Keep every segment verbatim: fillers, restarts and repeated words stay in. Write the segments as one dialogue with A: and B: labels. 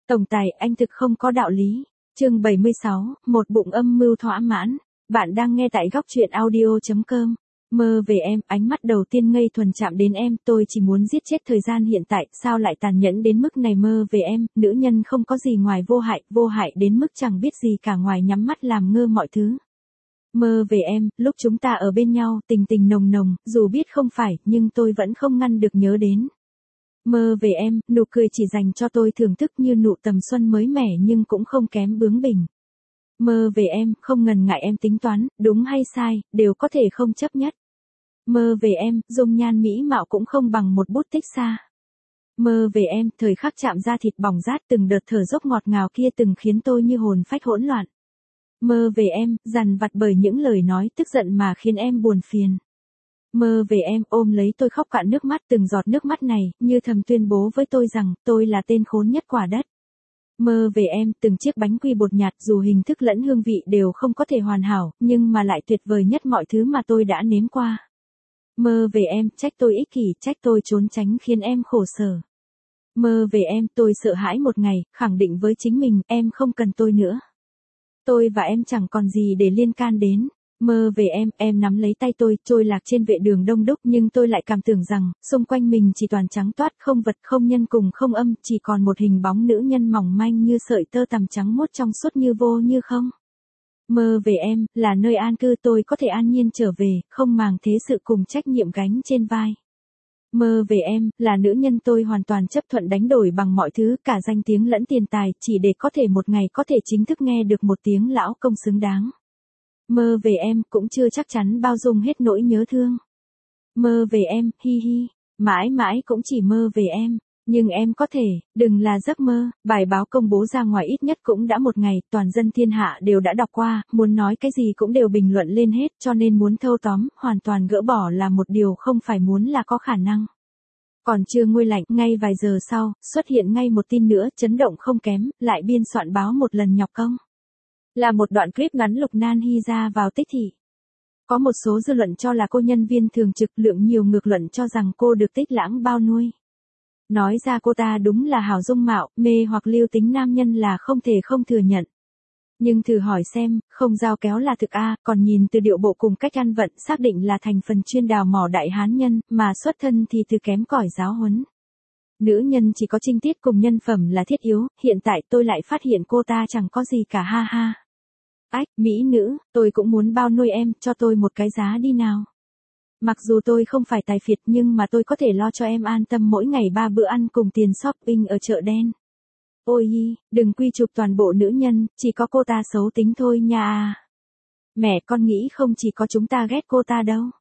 A: Tổng tài, anh thực không có đạo lý. Chương bảy mươi sáu, một bụng âm mưu thỏa mãn. Bạn đang nghe tại góc truyện audio chấm com. Mơ về em, ánh mắt đầu tiên ngây thuần chạm đến em, tôi chỉ muốn giết chết thời gian hiện tại, sao lại tàn nhẫn đến mức này. Mơ về em, nữ nhân không có gì ngoài vô hại, vô hại đến mức chẳng biết gì cả ngoài nhắm mắt làm ngơ mọi thứ. Mơ về em, lúc chúng ta ở bên nhau, tình tình nồng nồng, dù biết không phải, nhưng tôi vẫn không ngăn được nhớ đến. Mơ về em, nụ cười chỉ dành cho tôi thưởng thức như nụ tầm xuân mới mẻ nhưng cũng không kém bướng bỉnh. Mơ về em, không ngần ngại em tính toán, đúng hay sai, đều có thể không chấp nhất. Mơ về em, dung nhan mỹ mạo cũng không bằng một bút tích xa. Mơ về em, thời khắc chạm da thịt bỏng rát từng đợt thở dốc ngọt ngào kia từng khiến tôi như hồn phách hỗn loạn. Mơ về em, dằn vặt bởi những lời nói tức giận mà khiến em buồn phiền. Mơ về em, ôm lấy tôi khóc cạn nước mắt, từng giọt nước mắt này, như thầm tuyên bố với tôi rằng, tôi là tên khốn nhất quả đất. Mơ về em, từng chiếc bánh quy bột nhạt dù hình thức lẫn hương vị đều không có thể hoàn hảo, nhưng mà lại tuyệt vời nhất mọi thứ mà tôi đã nếm qua. Mơ về em, trách tôi ích kỷ, trách tôi trốn tránh khiến em khổ sở. Mơ về em, tôi sợ hãi một ngày, khẳng định với chính mình, em không cần tôi nữa. Tôi và em chẳng còn gì để liên can đến. Mơ về em, em nắm lấy tay tôi, trôi lạc trên vệ đường đông đúc nhưng tôi lại cảm tưởng rằng, xung quanh mình chỉ toàn trắng toát, không vật, không nhân cùng không âm, chỉ còn một hình bóng nữ nhân mỏng manh như sợi tơ tằm trắng muốt trong suốt như vô như không. Mơ về em, là nơi an cư tôi có thể an nhiên trở về, không màng thế sự cùng trách nhiệm gánh trên vai. Mơ về em, là nữ nhân tôi hoàn toàn chấp thuận đánh đổi bằng mọi thứ, cả danh tiếng lẫn tiền tài, chỉ để có thể một ngày có thể chính thức nghe được một tiếng lão công xứng đáng. Mơ về em, cũng chưa chắc chắn bao dung hết nỗi nhớ thương. Mơ về em, hi hi, mãi mãi cũng chỉ mơ về em. Nhưng em có thể, đừng là giấc mơ, bài báo công bố ra ngoài ít nhất cũng đã một ngày, toàn dân thiên hạ đều đã đọc qua, muốn nói cái gì cũng đều bình luận lên hết, cho nên muốn thâu tóm, hoàn toàn gỡ bỏ là một điều không phải muốn là có khả năng. Còn chưa nguôi lạnh, ngay vài giờ sau, xuất hiện ngay một tin nữa, chấn động không kém, lại biên soạn báo một lần nhọc công. Là một đoạn clip ngắn Lục Nan Hy ra vào tích thị. Có một số dư luận cho là cô nhân viên thường trực, lượng nhiều ngược luận cho rằng cô được Tích Lãng bao nuôi. Nói ra cô ta đúng là hảo dung mạo, mê hoặc lưu tính nam nhân là không thể không thừa nhận. Nhưng thử hỏi xem, không dao kéo là thực a, còn nhìn từ điệu bộ cùng cách ăn vận xác định là thành phần chuyên đào mỏ đại hán nhân, mà xuất thân thì từ kém cỏi giáo huấn. Nữ nhân chỉ có trinh tiết cùng nhân phẩm là thiết yếu, hiện tại tôi lại phát hiện cô ta chẳng có gì cả ha ha. Ách, mỹ nữ, tôi cũng muốn bao nuôi em, cho tôi một cái giá đi nào. Mặc dù tôi không phải tài phiệt nhưng mà tôi có thể lo cho em an tâm mỗi ngày ba bữa ăn cùng tiền shopping ở chợ đen. Ôi hi, đừng quy chụp toàn bộ nữ nhân, chỉ có cô ta xấu tính thôi nha. Mẹ con nghĩ không chỉ có chúng ta ghét cô ta đâu.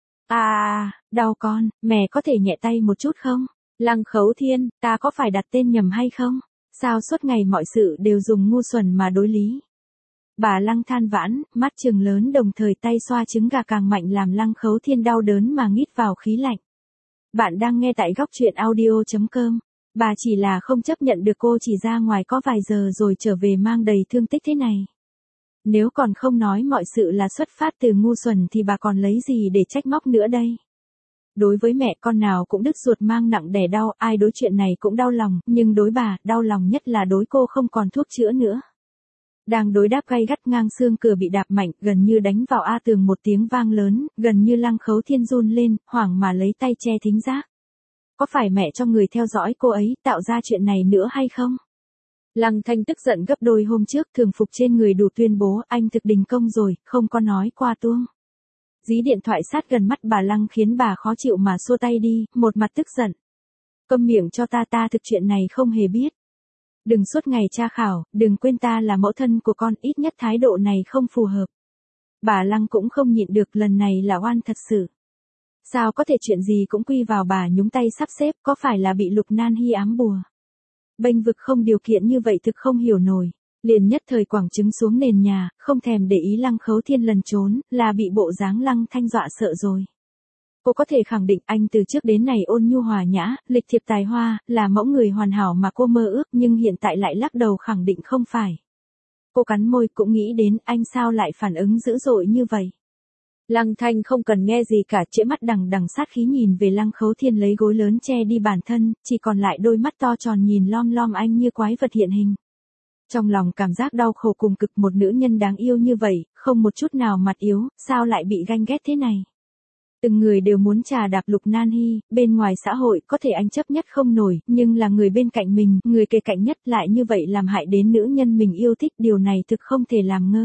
A: À, đau con, mẹ có thể nhẹ tay một chút không? Lăng Khấu Thiên, ta có phải đặt tên nhầm hay không? Sao suốt ngày mọi sự đều dùng ngu xuẩn mà đối lý? Bà Lăng than vãn, mắt trừng lớn đồng thời tay xoa trứng gà càng mạnh làm Lăng Khấu Thiên đau đớn mà nghít vào khí lạnh. Bạn đang nghe tại góc truyện audio chấm com. Bà chỉ là không chấp nhận được cô chỉ ra ngoài có vài giờ rồi trở về mang đầy thương tích thế này. Nếu còn không nói mọi sự là xuất phát từ ngu xuẩn thì bà còn lấy gì để trách móc nữa đây? Đối với mẹ con nào cũng đứt ruột mang nặng đẻ đau, ai đối chuyện này cũng đau lòng, nhưng đối bà, đau lòng nhất là đối cô không còn thuốc chữa nữa. Đang đối đáp gay gắt ngang xương cửa bị đạp mạnh, gần như đánh vào A tường một tiếng vang lớn, gần như Lăng Khấu Thiên run lên, hoảng mà lấy tay che thính giác. Có phải mẹ cho người theo dõi cô ấy, tạo ra chuyện này nữa hay không? Lăng Thanh tức giận gấp đôi hôm trước, thường phục trên người đủ tuyên bố, anh thực đình công rồi, không có nói qua tuông. Dí điện thoại sát gần mắt bà Lăng khiến bà khó chịu mà xua tay đi, một mặt tức giận. Câm miệng cho ta, ta thực chuyện này không hề biết. Đừng suốt ngày tra khảo, đừng quên ta là mẫu thân của con, ít nhất thái độ này không phù hợp. Bà Lăng cũng không nhịn được, lần này là oan thật sự. Sao có thể chuyện gì cũng quy vào bà nhúng tay sắp xếp, có phải là bị Lục Nan Hy ám bùa? Bênh vực không điều kiện như vậy thực không hiểu nổi. Liền nhất thời quẳng trứng xuống nền nhà, không thèm để ý Lăng Khấu Thiên lần trốn, là bị bộ dáng Lăng Thanh dọa sợ rồi. Cô có thể khẳng định anh từ trước đến nay ôn nhu hòa nhã, lịch thiệp tài hoa, là mẫu người hoàn hảo mà cô mơ ước nhưng hiện tại lại lắc đầu khẳng định không phải. Cô cắn môi cũng nghĩ đến anh sao lại phản ứng dữ dội như vậy. Lăng Thanh không cần nghe gì cả, trễ mắt đằng đằng sát khí nhìn về Lăng Khấu Thiên lấy gối lớn che đi bản thân, chỉ còn lại đôi mắt to tròn nhìn lom lom anh như quái vật hiện hình. Trong lòng cảm giác đau khổ cùng cực, một nữ nhân đáng yêu như vậy, không một chút nào mặt yếu, sao lại bị ganh ghét thế này. Từng người đều muốn trà đạp Lục Nan Hy, bên ngoài xã hội có thể anh chấp nhất không nổi, nhưng là người bên cạnh mình, người kề cạnh nhất lại như vậy làm hại đến nữ nhân mình yêu thích, điều này thực không thể làm ngơ.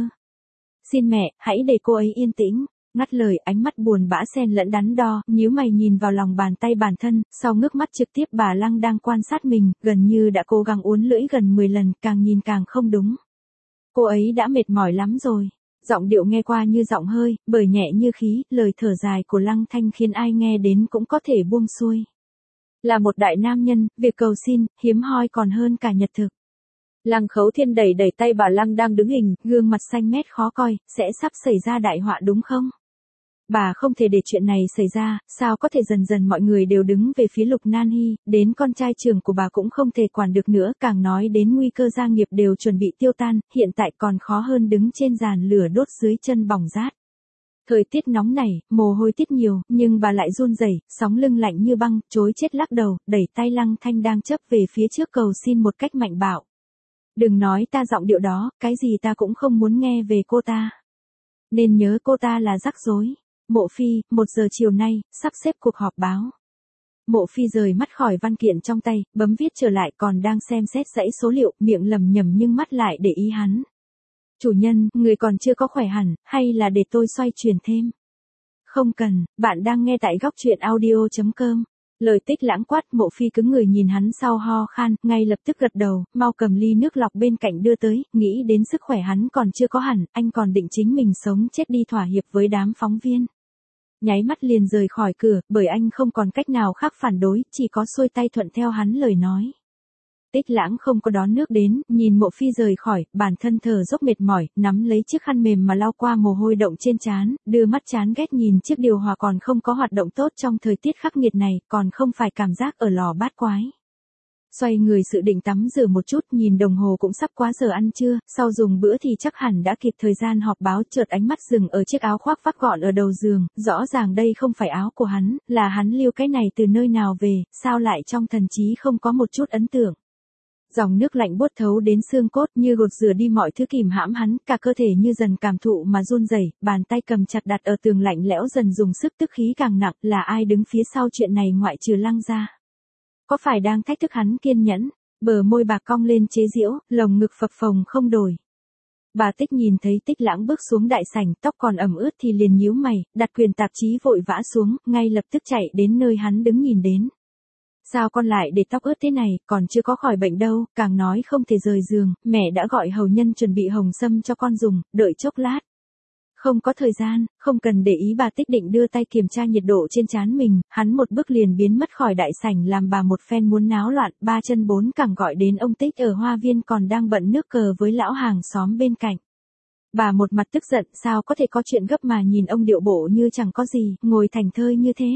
A: Xin mẹ, hãy để cô ấy yên tĩnh. Ngắt lời, ánh mắt buồn bã xen lẫn đắn đo, nhíu mày nhìn vào lòng bàn tay bản thân, sau ngước mắt trực tiếp bà Lăng đang quan sát mình, gần như đã cố gắng uốn lưỡi gần mười lần, càng nhìn càng không đúng. Cô ấy đã mệt mỏi lắm rồi. Giọng điệu nghe qua như giọng hơi, bởi nhẹ như khí, lời thở dài của Lăng Thanh khiến ai nghe đến cũng có thể buông xuôi. Là một đại nam nhân, việc cầu xin, hiếm hoi còn hơn cả nhật thực. Lăng Khấu Thiên đẩy đẩy tay bà Lăng đang đứng hình, gương mặt xanh mét khó coi, sẽ sắp xảy ra đại họa đúng không? Bà không thể để chuyện này xảy ra, sao có thể dần dần mọi người đều đứng về phía Lục Nan Hy, đến con trai trưởng của bà cũng không thể quản được nữa, càng nói đến nguy cơ gia nghiệp đều chuẩn bị tiêu tan, hiện tại còn khó hơn đứng trên giàn lửa đốt dưới chân bỏng rát. Thời tiết nóng này, mồ hôi tiết nhiều, nhưng bà lại run rẩy, sóng lưng lạnh như băng, chối chết lắc đầu, đẩy tay Lăng Thanh đang chấp về phía trước cầu xin một cách mạnh bạo. Đừng nói ta giọng điệu đó, cái gì ta cũng không muốn nghe về cô ta. Nên nhớ cô ta là rắc rối. Mộ Phi, một giờ chiều nay, sắp xếp cuộc họp báo. Mộ Phi rời mắt khỏi văn kiện trong tay, bấm viết trở lại, còn đang xem xét dãy số liệu, miệng lẩm nhẩm nhưng mắt lại để ý hắn. Chủ nhân, người còn chưa có khỏe hẳn, hay là để tôi xoay chuyển thêm? Không cần, bạn đang nghe tại góc truyện audio chấm com. Lời Tích Lãng quát, Mộ Phi cứng người nhìn hắn sau ho khan, ngay lập tức gật đầu, mau cầm ly nước lọc bên cạnh đưa tới, nghĩ đến sức khỏe hắn còn chưa có hẳn, anh còn định chính mình sống chết đi thỏa hiệp với đám phóng viên. Nháy mắt liền rời khỏi cửa, bởi anh không còn cách nào khác phản đối, chỉ có xuôi tay thuận theo hắn lời nói. Tích Lãng không có đón nước đến, nhìn Mộ Phi rời khỏi, bản thân thở dốc mệt mỏi, nắm lấy chiếc khăn mềm mà lau qua mồ hôi động trên trán, đưa mắt chán ghét nhìn chiếc điều hòa còn không có hoạt động tốt trong thời tiết khắc nghiệt này, còn không phải cảm giác ở lò bát quái. Xoay người dự định tắm rửa một chút, nhìn đồng hồ cũng sắp quá giờ ăn trưa, sau dùng bữa thì chắc hẳn đã kịp thời gian họp báo, chợt ánh mắt dừng ở chiếc áo khoác vắt gọn ở đầu giường, rõ ràng đây không phải áo của hắn, là hắn lưu cái này từ nơi nào về, sao lại trong thần trí không có một chút ấn tượng. Dòng nước lạnh buốt thấu đến xương cốt như gột rửa đi mọi thứ kìm hãm hắn, cả cơ thể như dần cảm thụ mà run rẩy, bàn tay cầm chặt đặt ở tường lạnh lẽo dần dùng sức, tức khí càng nặng, là ai đứng phía sau chuyện này ngoại trừ Lăng gia? Có phải đang thách thức hắn kiên nhẫn? Bờ môi bạc cong lên chế giễu, lồng ngực phập phồng không đổi. Bà Tích nhìn thấy Tích Lãng bước xuống đại sảnh, tóc còn ẩm ướt thì liền nhíu mày, đặt quyển tạp chí vội vã xuống, ngay lập tức chạy đến nơi hắn đứng nhìn đến. Sao con lại để tóc ướt thế này, còn chưa có khỏi bệnh đâu, càng nói không thể rời giường, mẹ đã gọi hầu nhân chuẩn bị hồng sâm cho con dùng, đợi chốc lát. Không có thời gian, không cần để ý. Bà Tích định đưa tay kiểm tra nhiệt độ trên trán mình, hắn một bước liền biến mất khỏi đại sảnh làm bà một phen muốn náo loạn, ba chân bốn cẳng gọi đến ông Tích ở hoa viên còn đang bận nước cờ với lão hàng xóm bên cạnh. Bà một mặt tức giận, sao có thể có chuyện gấp mà nhìn ông điệu bộ như chẳng có gì, ngồi thành thơi như thế.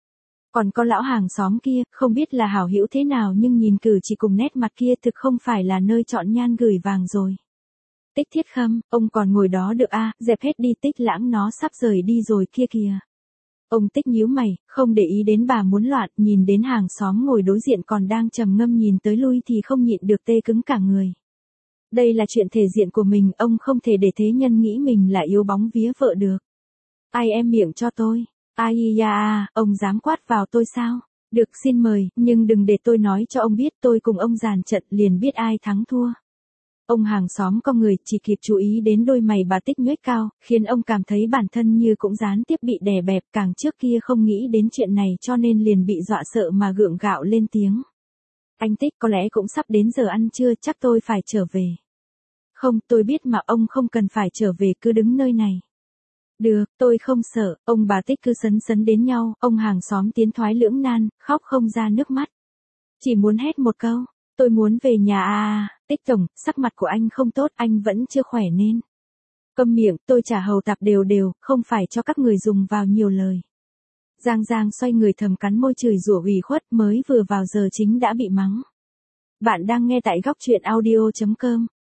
A: Còn có lão hàng xóm kia, không biết là hảo hữu thế nào nhưng nhìn cử chỉ cùng nét mặt kia thực không phải là nơi chọn nhan gửi vàng rồi. Tích Thiết Khâm, ông còn ngồi đó được a, à, dẹp hết đi. Tích Lãng nó sắp rời đi rồi kia kìa. Ông Tích nhíu mày, không để ý đến bà muốn loạn, nhìn đến hàng xóm ngồi đối diện còn đang trầm ngâm nhìn tới lui thì không nhịn được tê cứng cả người. Đây là chuyện thể diện của mình, ông không thể để thế nhân nghĩ mình là yếu bóng vía vợ được. Ai em miệng cho tôi. Ai da, ông dám quát vào tôi sao? Được, xin mời, nhưng đừng để tôi nói cho ông biết, tôi cùng ông dàn trận liền biết ai thắng thua. Ông hàng xóm con người chỉ kịp chú ý đến đôi mày bà Tích nhoếch cao, khiến ông cảm thấy bản thân như cũng gián tiếp bị đè bẹp, càng trước kia không nghĩ đến chuyện này cho nên liền bị dọa sợ mà gượng gạo lên tiếng. Anh Tích, có lẽ cũng sắp đến giờ ăn trưa, chắc tôi phải trở về. Không, tôi biết mà, ông không cần phải trở về, cứ đứng nơi này. Được, tôi không sợ. Ông bà Tích cứ sấn sấn đến nhau, ông hàng xóm tiến thoái lưỡng nan, khóc không ra nước mắt. Chỉ muốn hét một câu, tôi muốn về nhà à. Tích tổng, sắc mặt của anh không tốt, anh vẫn chưa khỏe nên. Câm miệng, tôi trả hầu tạp đều đều, không phải cho các người dùng vào nhiều lời. Giang Giang xoay người thầm cắn môi chửi rủa ủy khuất, mới vừa vào giờ chính đã bị mắng. Bạn đang nghe tại góc truyện audio chấm com.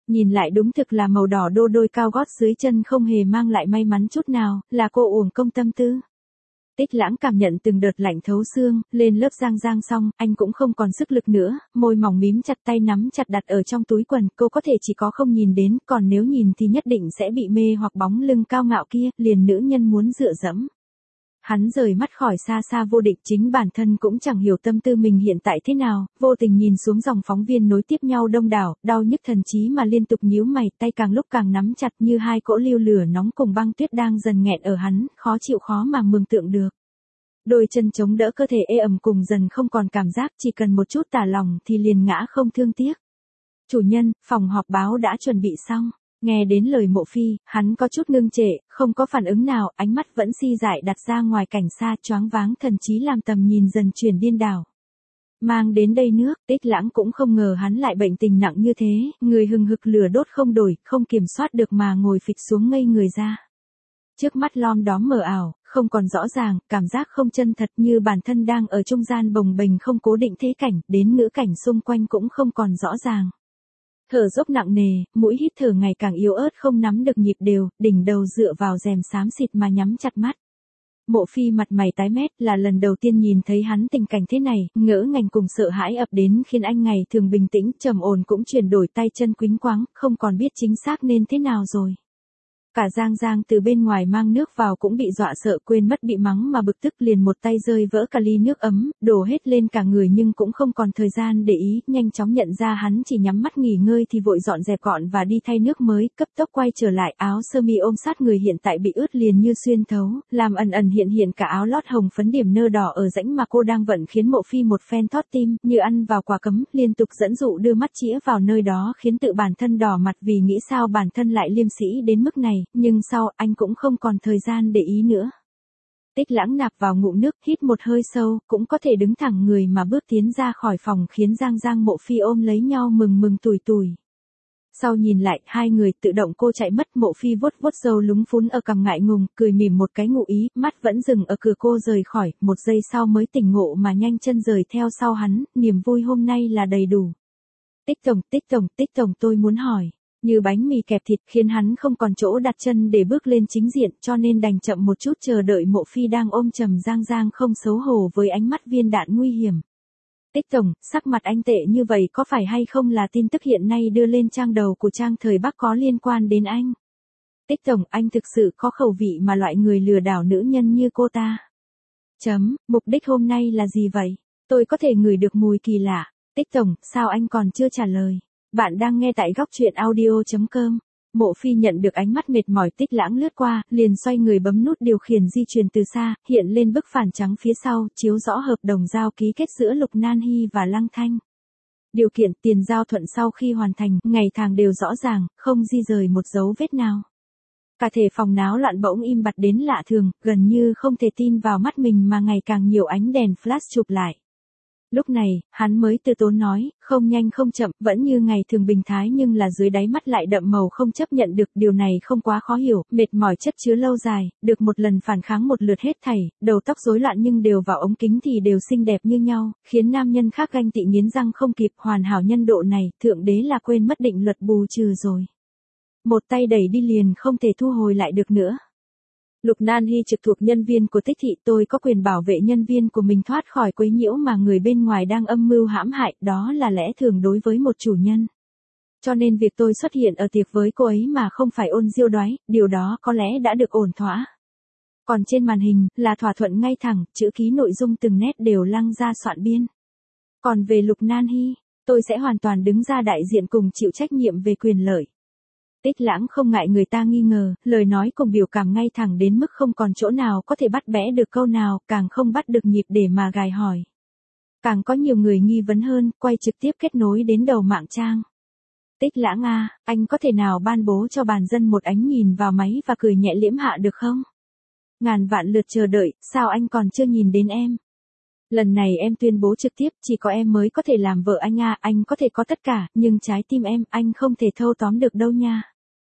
A: Nhìn lại đúng thực là màu đỏ đô đôi cao gót dưới chân không hề mang lại may mắn chút nào, là cô uổng công tâm tư. Tích Lãng cảm nhận từng đợt lạnh thấu xương, lên lớp Giang Giang xong, anh cũng không còn sức lực nữa, môi mỏng mím chặt tay nắm chặt đặt ở trong túi quần, cô có thể chỉ có không nhìn đến, còn nếu nhìn thì nhất định sẽ bị mê hoặc bóng lưng cao ngạo kia, liền nữ nhân muốn dựa dẫm. Hắn rời mắt khỏi xa xa Vô Địch, chính bản thân cũng chẳng hiểu tâm tư mình hiện tại thế nào, vô tình nhìn xuống dòng phóng viên nối tiếp nhau đông đảo, đau nhức thần trí mà liên tục nhíu mày, tay càng lúc càng nắm chặt như hai cỗ lưu lửa nóng cùng băng tuyết đang dần nghẹn ở hắn, khó chịu khó mà mường tượng được. Đôi chân chống đỡ cơ thể ê ẩm cùng dần không còn cảm giác, chỉ cần một chút tả lòng thì liền ngã không thương tiếc. Chủ nhân, phòng họp báo đã chuẩn bị xong. Nghe đến lời Mộ Phi, hắn có chút ngưng trệ, không có phản ứng nào, ánh mắt vẫn si dại đặt ra ngoài cảnh xa, choáng váng thần trí làm tầm nhìn dần chuyển điên đảo. Mang đến đây nước, Tích Lãng cũng không ngờ hắn lại bệnh tình nặng như thế, người hừng hực lửa đốt không đổi, không kiểm soát được mà ngồi phịch xuống ngây người ra. Trước mắt lom đóm mờ ảo, không còn rõ ràng, cảm giác không chân thật như bản thân đang ở trung gian bồng bềnh không cố định thế cảnh, đến ngữ cảnh xung quanh cũng không còn rõ ràng. Thở dốc nặng nề, mũi hít thở ngày càng yếu ớt không nắm được nhịp đều, đỉnh đầu dựa vào rèm xám xịt mà nhắm chặt mắt. Mộ Phi mặt mày tái mét, là lần đầu tiên nhìn thấy hắn tình cảnh thế này, ngỡ ngàng cùng sợ hãi ập đến khiến anh ngày thường bình tĩnh trầm ổn cũng chuyển đổi tay chân quýnh quáng, không còn biết chính xác nên thế nào rồi. Cả Giang Giang từ bên ngoài mang nước vào cũng bị dọa sợ, quên mất bị mắng mà bực tức liền một tay rơi vỡ cả ly nước ấm, đổ hết lên cả người nhưng cũng không còn thời gian để ý, nhanh chóng nhận ra hắn chỉ nhắm mắt nghỉ ngơi thì vội dọn dẹp gọn và đi thay nước mới, cấp tốc quay trở lại, áo sơ mi ôm sát người hiện tại bị ướt liền như xuyên thấu, làm ẩn ẩn hiện hiện cả áo lót hồng phấn điểm nơ đỏ ở rãnh mà cô đang vận khiến Mộ Phi một phen thót tim, như ăn vào quả cấm, liên tục dẫn dụ đưa mắt chĩa vào nơi đó khiến tự bản thân đỏ mặt vì nghĩ sao bản thân lại liêm sĩ đến mức này. Nhưng sau, anh cũng không còn thời gian để ý nữa. Tích Lãng nạp vào ngụm nước, hít một hơi sâu, cũng có thể đứng thẳng người mà bước tiến ra khỏi phòng khiến Giang Giang Mộ Phi ôm lấy nhau mừng mừng tủi tủi. Sau nhìn lại, hai người tự động cô chạy mất, Mộ Phi vuốt vuốt râu lúng phún ở cằm ngại ngùng, cười mỉm một cái ngụ ý, mắt vẫn dừng ở cửa cô rời khỏi, một giây sau mới tỉnh ngộ mà nhanh chân rời theo sau hắn, niềm vui hôm nay là đầy đủ. Tích tổng, tích tổng, tích tổng tôi muốn hỏi. Như bánh mì kẹp thịt khiến hắn không còn chỗ đặt chân để bước lên chính diện cho nên đành chậm một chút chờ đợi Mộ Phi đang ôm trầm Giang Giang không xấu hổ với ánh mắt viên đạn nguy hiểm. Tích tổng, sắc mặt anh tệ như vậy có phải hay không là tin tức hiện nay đưa lên trang đầu của trang Thời Bắc có liên quan đến anh? Tích tổng, anh thực sự có khẩu vị mà loại người lừa đảo nữ nhân như cô ta. Chấm, mục đích hôm nay là gì vậy? Tôi có thể ngửi được mùi kỳ lạ. Tích tổng, sao anh còn chưa trả lời? Bạn đang nghe tại góc truyện audio chấm com. Mộ Phi nhận được ánh mắt mệt mỏi Tích Lãng lướt qua, liền xoay người bấm nút điều khiển di chuyển từ xa, hiện lên bức phản trắng phía sau, chiếu rõ hợp đồng giao ký kết giữa Lục Nan Hy và Lăng Thanh. Điều kiện tiền giao thuận sau khi hoàn thành, ngày tháng đều rõ ràng, không di rời một dấu vết nào. Cả thể phòng náo loạn bỗng im bặt đến lạ thường, gần như không thể tin vào mắt mình mà ngày càng nhiều ánh đèn flash chụp lại. Lúc này, hắn mới từ tốn nói, không nhanh không chậm, vẫn như ngày thường bình thái nhưng là dưới đáy mắt lại đậm màu không chấp nhận được, điều này không quá khó hiểu, mệt mỏi chất chứa lâu dài, được một lần phản kháng một lượt hết thảy, đầu tóc rối loạn nhưng đều vào ống kính thì đều xinh đẹp như nhau, khiến nam nhân khác ganh tị nghiến răng không kịp, hoàn hảo nhân độ này, thượng đế là quên mất định luật bù trừ rồi. Một tay đẩy đi liền không thể thu hồi lại được nữa. Lục Nan Hy trực thuộc nhân viên của Tích thị, tôi có quyền bảo vệ nhân viên của mình thoát khỏi quấy nhiễu mà người bên ngoài đang âm mưu hãm hại, đó là lẽ thường đối với một chủ nhân. Cho nên việc tôi xuất hiện ở tiệc với cô ấy mà không phải ôn diêu đoái, điều đó có lẽ đã được ổn thỏa. Còn trên màn hình, là thỏa thuận ngay thẳng, chữ ký nội dung từng nét đều lăng ra soạn biên. Còn về Lục Nan Hy, tôi sẽ hoàn toàn đứng ra đại diện cùng chịu trách nhiệm về quyền lợi. Tích Lãng không ngại người ta nghi ngờ, lời nói cùng biểu cảm ngay thẳng đến mức không còn chỗ nào có thể bắt bẽ được câu nào, càng không bắt được nhịp để mà gài hỏi. Càng có nhiều người nghi vấn hơn, quay trực tiếp kết nối đến đầu mạng trang. Tích Lãng à, anh có thể nào ban bố cho bàn dân một ánh nhìn vào máy và cười nhẹ liễm hạ được không? Ngàn vạn lượt chờ đợi, sao anh còn chưa nhìn đến em? Lần này em tuyên bố trực tiếp, chỉ có em mới có thể làm vợ anh à, anh có thể có tất cả, nhưng trái tim em, anh không thể thâu tóm được đâu nha.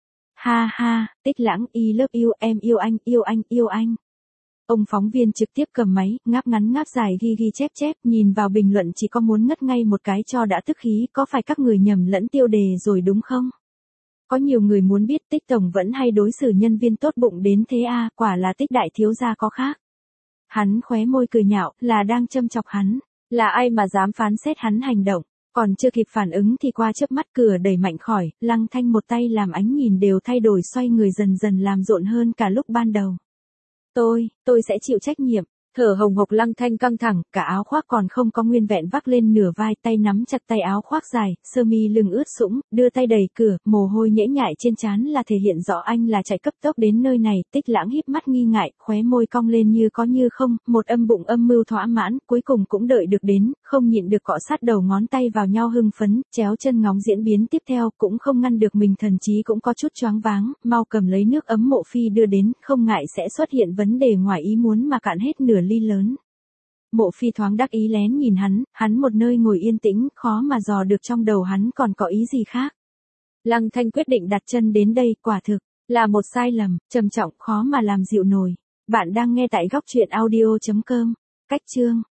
A: Ha ha, Tích Lãng, I love you, em yêu anh, yêu anh, yêu anh. Ông phóng viên trực tiếp cầm máy, ngáp ngắn ngáp dài ghi ghi chép chép, nhìn vào bình luận chỉ có muốn ngất ngay một cái cho đã tức khí, có phải các người nhầm lẫn tiêu đề rồi đúng không? Có nhiều người muốn biết Tích tổng vẫn hay đối xử nhân viên tốt bụng đến thế à, quả là Tích đại thiếu gia có khác. Hắn khóe môi cười nhạo, là đang châm chọc hắn, là ai mà dám phán xét hắn hành động. Còn chưa kịp phản ứng thì qua chớp mắt cửa đẩy mạnh khỏi, Lăng Thanh một tay làm ánh nhìn đều thay đổi, xoay người dần dần làm rộn hơn cả lúc ban đầu. Tôi, tôi sẽ chịu trách nhiệm. Thở hồng hộc Lăng Thanh căng thẳng, cả áo khoác còn không có nguyên vẹn vác lên nửa vai, tay nắm chặt tay áo khoác dài, sơ mi lưng ướt sũng, đưa tay đẩy cửa, mồ hôi nhễ nhại trên trán là thể hiện rõ anh là chạy cấp tốc đến nơi này. Tích Lãng híp mắt nghi ngại, khóe môi cong lên như có như không, một âm bụng âm mưu thỏa mãn, cuối cùng cũng đợi được đến, không nhịn được cọ sát đầu ngón tay vào nhau hưng phấn, chéo chân ngóng diễn biến tiếp theo, cũng không ngăn được mình thần trí cũng có chút choáng váng, mau cầm lấy nước ấm Mộ Phi đưa đến, không ngại sẽ xuất hiện vấn đề ngoài ý muốn mà cạn hết nửa ly lớn. Mộ Phi thoáng đắc ý lén nhìn hắn, hắn một nơi ngồi yên tĩnh, khó mà dò được trong đầu hắn còn có ý gì khác. Lăng Thanh quyết định đặt chân đến đây, quả thực là một sai lầm, trầm trọng, khó mà làm dịu nổi. Bạn đang nghe tại góc truyện audio chấm com. Cách chương